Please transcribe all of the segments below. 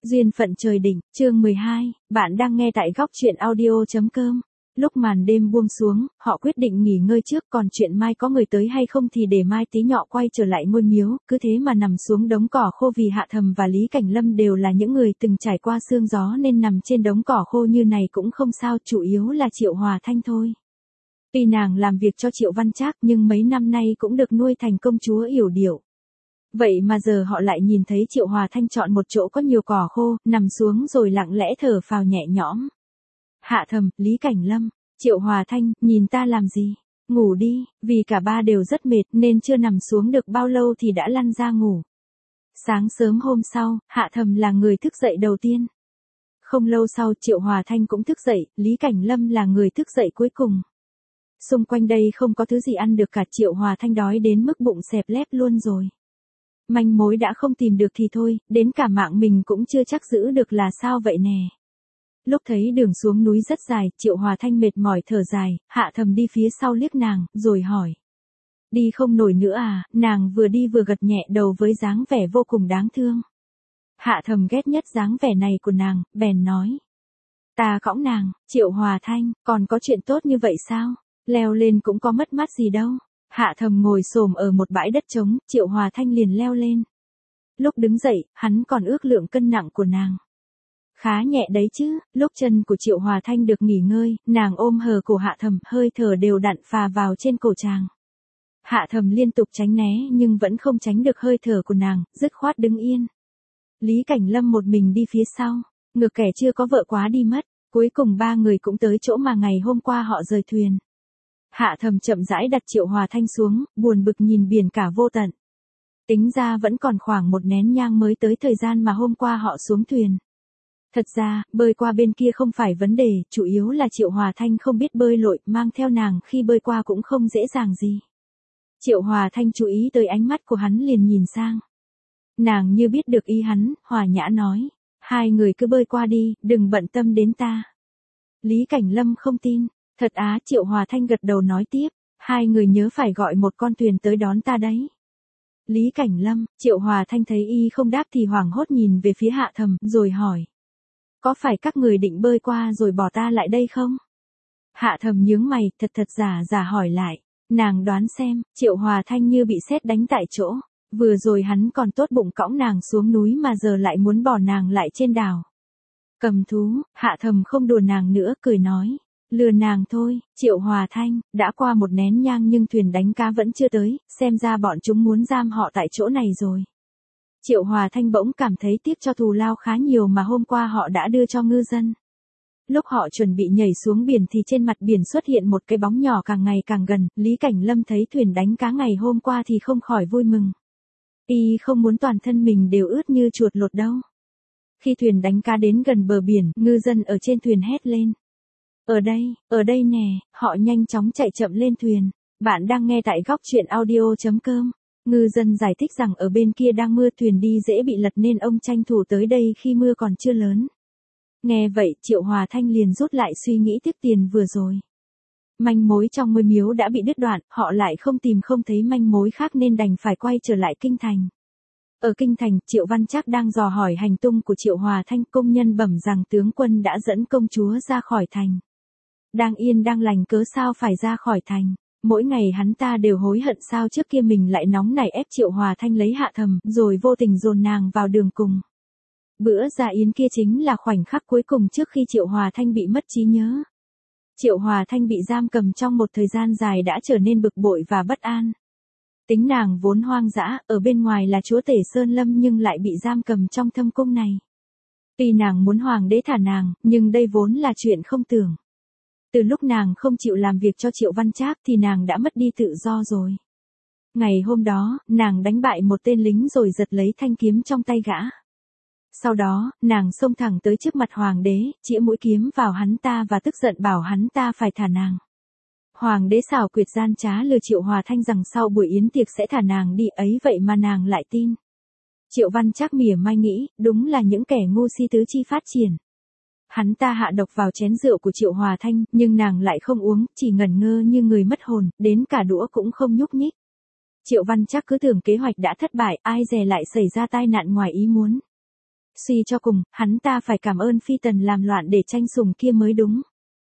Duyên phận trời đỉnh, chương 12, bạn đang nghe tại góc truyện audio.com. Lúc màn đêm buông xuống, họ quyết định nghỉ ngơi trước, còn chuyện mai có người tới hay không thì để mai tí nhọ quay trở lại ngôi miếu, cứ thế mà nằm xuống đống cỏ khô vì Hạ Thầm và Lý Cảnh Lâm đều là những người từng trải qua sương gió nên nằm trên đống cỏ khô như này cũng không sao, chủ yếu là Triệu Hòa Thanh thôi. Tuy nàng làm việc cho Triệu Văn Trác nhưng mấy năm nay cũng được nuôi thành công chúa yểu điệu. Vậy mà giờ họ lại nhìn thấy Triệu Hòa Thanh chọn một chỗ có nhiều cỏ khô, nằm xuống rồi lặng lẽ thở phào nhẹ nhõm. Hạ Thầm, Lý Cảnh Lâm, Triệu Hòa Thanh, nhìn ta làm gì? Ngủ đi, vì cả ba đều rất mệt nên chưa nằm xuống được bao lâu thì đã lăn ra ngủ. Sáng sớm hôm sau, Hạ Thầm là người thức dậy đầu tiên. Không lâu sau Triệu Hòa Thanh cũng thức dậy, Lý Cảnh Lâm là người thức dậy cuối cùng. Xung quanh đây không có thứ gì ăn được cả, Triệu Hòa Thanh đói đến mức bụng xẹp lép luôn rồi. Manh mối đã không tìm được thì thôi, đến cả mạng mình cũng chưa chắc giữ được là sao vậy nè. Lúc thấy đường xuống núi rất dài, Triệu Hòa Thanh mệt mỏi thở dài, Hạ Thầm đi phía sau liếc nàng, rồi hỏi. Đi không nổi nữa à? Nàng vừa đi vừa gật nhẹ đầu với dáng vẻ vô cùng đáng thương. Hạ Thầm ghét nhất dáng vẻ này của nàng, bèn nói. Ta cõng nàng. Triệu Hòa Thanh, còn có chuyện tốt như vậy sao? Leo lên cũng có mất mát gì đâu. Hạ Thầm ngồi xổm ở một bãi đất trống, Triệu Hòa Thanh liền leo lên. Lúc đứng dậy, hắn còn ước lượng cân nặng của nàng. Khá nhẹ đấy chứ. Lúc chân của Triệu Hòa Thanh được nghỉ ngơi, nàng ôm hờ cổ Hạ Thầm, hơi thở đều đặn phà vào trên cổ chàng. Hạ Thầm liên tục tránh né nhưng vẫn không tránh được hơi thở của nàng, dứt khoát đứng yên. Lý Cảnh Lâm một mình đi phía sau, ngược kẻ chưa có vợ quá đi mất. Cuối cùng ba người cũng tới chỗ mà ngày hôm qua họ rời thuyền. Hạ Thầm chậm rãi đặt Triệu Hòa Thanh xuống, buồn bực nhìn biển cả vô tận. Tính ra vẫn còn khoảng một nén nhang mới tới thời gian mà hôm qua họ xuống thuyền. Thật ra, bơi qua bên kia không phải vấn đề, chủ yếu là Triệu Hòa Thanh không biết bơi lội, mang theo nàng khi bơi qua cũng không dễ dàng gì. Triệu Hòa Thanh chú ý tới ánh mắt của hắn liền nhìn sang. Nàng như biết được ý hắn, hòa nhã nói. Hai người cứ bơi qua đi, đừng bận tâm đến ta. Lý Cảnh Lâm không tin. Thật á? Triệu Hòa Thanh gật đầu nói tiếp. Hai người nhớ phải gọi một con thuyền tới đón ta đấy. Lý Cảnh Lâm, Triệu Hòa Thanh thấy y không đáp thì hoảng hốt nhìn về phía Hạ Thầm, rồi hỏi. Có phải các người định bơi qua rồi bỏ ta lại đây không? Hạ Thầm nhướng mày, thật giả hỏi lại. Nàng đoán xem. Triệu Hòa Thanh như bị sét đánh tại chỗ. Vừa rồi hắn còn tốt bụng cõng nàng xuống núi mà giờ lại muốn bỏ nàng lại trên đảo. Cầm thú. Hạ Thầm không đùa nàng nữa, cười nói. Lừa nàng thôi. Triệu Hòa Thanh, đã qua một nén nhang nhưng thuyền đánh cá vẫn chưa tới, xem ra bọn chúng muốn giam họ tại chỗ này rồi. Triệu Hòa Thanh bỗng cảm thấy tiếc cho thù lao khá nhiều mà hôm qua họ đã đưa cho ngư dân. Lúc họ chuẩn bị nhảy xuống biển thì trên mặt biển xuất hiện một cái bóng nhỏ càng ngày càng gần, Lý Cảnh Lâm thấy thuyền đánh cá ngày hôm qua thì không khỏi vui mừng. Y không muốn toàn thân mình đều ướt như chuột lột đâu. Khi thuyền đánh cá đến gần bờ biển, ngư dân ở trên thuyền hét lên. Ở đây nè, họ nhanh chóng chạy chậm lên thuyền. Bạn đang nghe tại góc truyện audio.com. Ngư dân giải thích rằng ở bên kia đang mưa, thuyền đi dễ bị lật nên ông tranh thủ tới đây khi mưa còn chưa lớn. Nghe vậy, Triệu Hòa Thanh liền rút lại suy nghĩ tiếc tiền vừa rồi. Manh mối trong ngôi miếu đã bị đứt đoạn, họ lại không thấy manh mối khác nên đành phải quay trở lại kinh thành. Ở kinh thành, Triệu Văn Trác đang dò hỏi hành tung của Triệu Hòa Thanh, công nhân bẩm rằng tướng quân đã dẫn công chúa ra khỏi thành. Đang yên đang lành cớ sao phải ra khỏi thành. Mỗi ngày hắn ta đều hối hận sao trước kia mình lại nóng nảy ép Triệu Hòa Thanh lấy Hạ Thầm, rồi vô tình dồn nàng vào đường cùng. Bữa ra yến kia chính là khoảnh khắc cuối cùng trước khi Triệu Hòa Thanh bị mất trí nhớ. Triệu Hòa Thanh bị giam cầm trong một thời gian dài đã trở nên bực bội và bất an. Tính nàng vốn hoang dã, ở bên ngoài là chúa tể Sơn Lâm nhưng lại bị giam cầm trong thâm cung này. Tuy nàng muốn hoàng đế thả nàng, nhưng đây vốn là chuyện không tưởng. Từ lúc nàng không chịu làm việc cho Triệu Văn Trác thì nàng đã mất đi tự do rồi. Ngày hôm đó, nàng đánh bại một tên lính rồi giật lấy thanh kiếm trong tay gã. Sau đó, nàng xông thẳng tới trước mặt hoàng đế, chĩa mũi kiếm vào hắn ta và tức giận bảo hắn ta phải thả nàng. Hoàng đế xảo quyệt gian trá lừa Triệu Hòa Thanh rằng sau buổi yến tiệc sẽ thả nàng đi, ấy vậy mà nàng lại tin. Triệu Văn Trác mỉa mai nghĩ, đúng là những kẻ ngu si tứ chi phát triển. Hắn ta hạ độc vào chén rượu của Triệu Hòa Thanh, nhưng nàng lại không uống, chỉ ngẩn ngơ như người mất hồn, đến cả đũa cũng không nhúc nhích. Triệu Văn Trác cứ tưởng kế hoạch đã thất bại, ai dè lại xảy ra tai nạn ngoài ý muốn. Suy cho cùng, hắn ta phải cảm ơn Phi Tần làm loạn để tranh sủng kia mới đúng.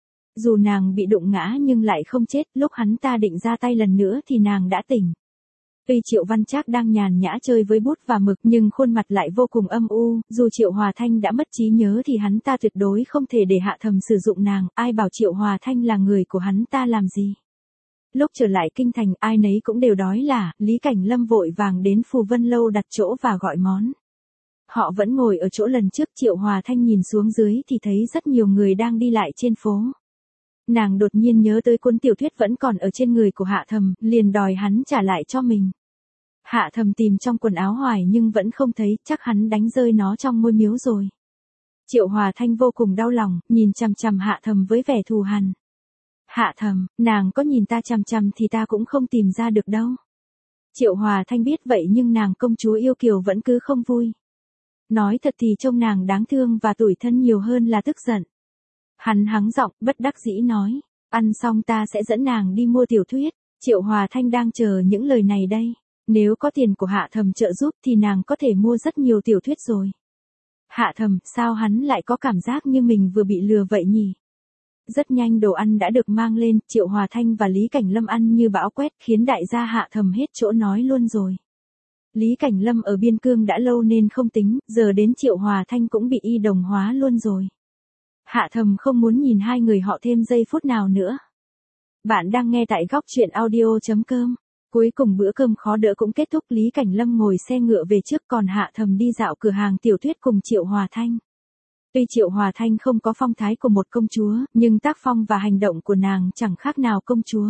Dù nàng bị đụng ngã nhưng lại không chết, lúc hắn ta định ra tay lần nữa thì nàng đã tỉnh. Tuy Triệu Văn Trác đang nhàn nhã chơi với bút và mực nhưng khuôn mặt lại vô cùng âm u, dù Triệu Hòa Thanh đã mất trí nhớ thì hắn ta tuyệt đối không thể để Hạ Thầm sử dụng nàng, ai bảo Triệu Hòa Thanh là người của hắn ta làm gì. Lúc trở lại kinh thành ai nấy cũng đều đói là, Lý Cảnh Lâm vội vàng đến Phù Vân Lâu đặt chỗ và gọi món. Họ vẫn ngồi ở chỗ lần trước, Triệu Hòa Thanh nhìn xuống dưới thì thấy rất nhiều người đang đi lại trên phố. Nàng đột nhiên nhớ tới cuốn tiểu thuyết vẫn còn ở trên người của Hạ Thầm, liền đòi hắn trả lại cho mình. Hạ Thầm tìm trong quần áo hoài nhưng vẫn không thấy, chắc hắn đánh rơi nó trong ngôi miếu rồi. Triệu Hòa Thanh vô cùng đau lòng, nhìn chằm chằm Hạ Thầm với vẻ thù hằn. Hạ Thầm, nàng có nhìn ta chằm chằm thì ta cũng không tìm ra được đâu. Triệu Hòa Thanh biết vậy nhưng nàng công chúa yêu kiều vẫn cứ không vui. Nói thật thì trông nàng đáng thương và tủi thân nhiều hơn là tức giận. Hắn hắng giọng, bất đắc dĩ nói, ăn xong ta sẽ dẫn nàng đi mua tiểu thuyết. Triệu Hòa Thanh đang chờ những lời này đây. Nếu có tiền của Hạ Thầm trợ giúp thì nàng có thể mua rất nhiều tiểu thuyết rồi. Hạ Thầm, sao hắn lại có cảm giác như mình vừa bị lừa vậy nhỉ? Rất nhanh đồ ăn đã được mang lên, Triệu Hòa Thanh và Lý Cảnh Lâm ăn như bão quét khiến đại gia Hạ Thầm hết chỗ nói luôn rồi. Lý Cảnh Lâm ở biên cương đã lâu nên không tính, giờ đến Triệu Hòa Thanh cũng bị y đồng hóa luôn rồi. Hạ Thầm không muốn nhìn hai người họ thêm giây phút nào nữa. Bạn đang nghe tại góc truyện audio.com. Cuối cùng bữa cơm khó đỡ cũng kết thúc, Lý Cảnh Lâm ngồi xe ngựa về trước còn Hạ Thầm đi dạo cửa hàng tiểu thuyết cùng Triệu Hòa Thanh. Tuy Triệu Hòa Thanh không có phong thái của một công chúa, nhưng tác phong và hành động của nàng chẳng khác nào công chúa.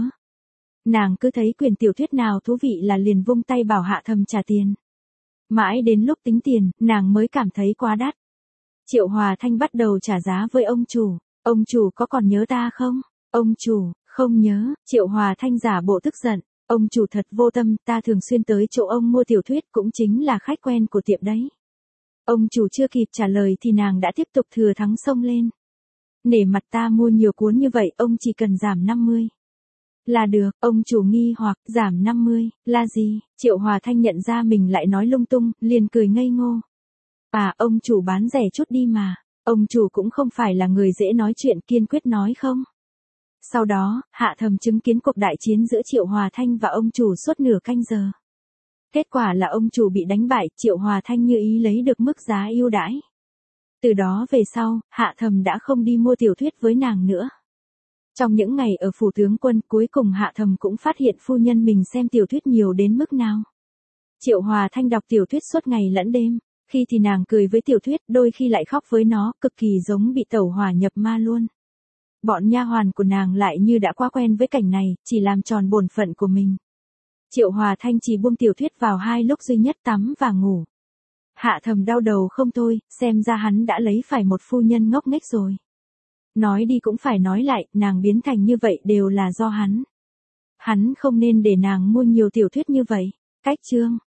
Nàng cứ thấy quyển tiểu thuyết nào thú vị là liền vung tay bảo Hạ Thầm trả tiền. Mãi đến lúc tính tiền, nàng mới cảm thấy quá đắt. Triệu Hòa Thanh bắt đầu trả giá với ông chủ. Ông chủ có còn nhớ ta không? Ông chủ, không nhớ. Triệu Hòa Thanh giả bộ tức giận. Ông chủ thật vô tâm, ta thường xuyên tới chỗ ông mua tiểu thuyết, cũng chính là khách quen của tiệm đấy. Ông chủ chưa kịp trả lời thì nàng đã tiếp tục thừa thắng xông lên. Nể mặt ta mua nhiều cuốn như vậy, ông chỉ cần giảm 50. Là được, ông chủ nghi hoặc, giảm 50, là gì? Triệu Hòa Thanh nhận ra mình lại nói lung tung, liền cười ngây ngô. À, ông chủ bán rẻ chút đi mà. Ông chủ cũng không phải là người dễ nói chuyện, kiên quyết nói không. Sau đó, Hạ Thầm chứng kiến cuộc đại chiến giữa Triệu Hòa Thanh và ông chủ suốt nửa canh giờ. Kết quả là ông chủ bị đánh bại, Triệu Hòa Thanh như ý lấy được mức giá ưu đãi. Từ đó về sau, Hạ Thầm đã không đi mua tiểu thuyết với nàng nữa. Trong những ngày ở phủ tướng quân, cuối cùng Hạ Thầm cũng phát hiện phu nhân mình xem tiểu thuyết nhiều đến mức nào. Triệu Hòa Thanh đọc tiểu thuyết suốt ngày lẫn đêm, khi thì nàng cười với tiểu thuyết, đôi khi lại khóc với nó, cực kỳ giống bị tẩu hỏa nhập ma luôn. Bọn nha hoàn của nàng lại như đã quá quen với cảnh này, chỉ làm tròn bổn phận của mình. Triệu Hòa Thanh chỉ buông tiểu thuyết vào hai lúc duy nhất, tắm và ngủ. Hạ Thầm đau đầu không thôi, xem ra hắn đã lấy phải một phu nhân ngốc nghếch rồi. Nói đi cũng phải nói lại, nàng biến thành như vậy đều là do hắn. Hắn không nên để nàng mua nhiều tiểu thuyết như vậy. Cách chương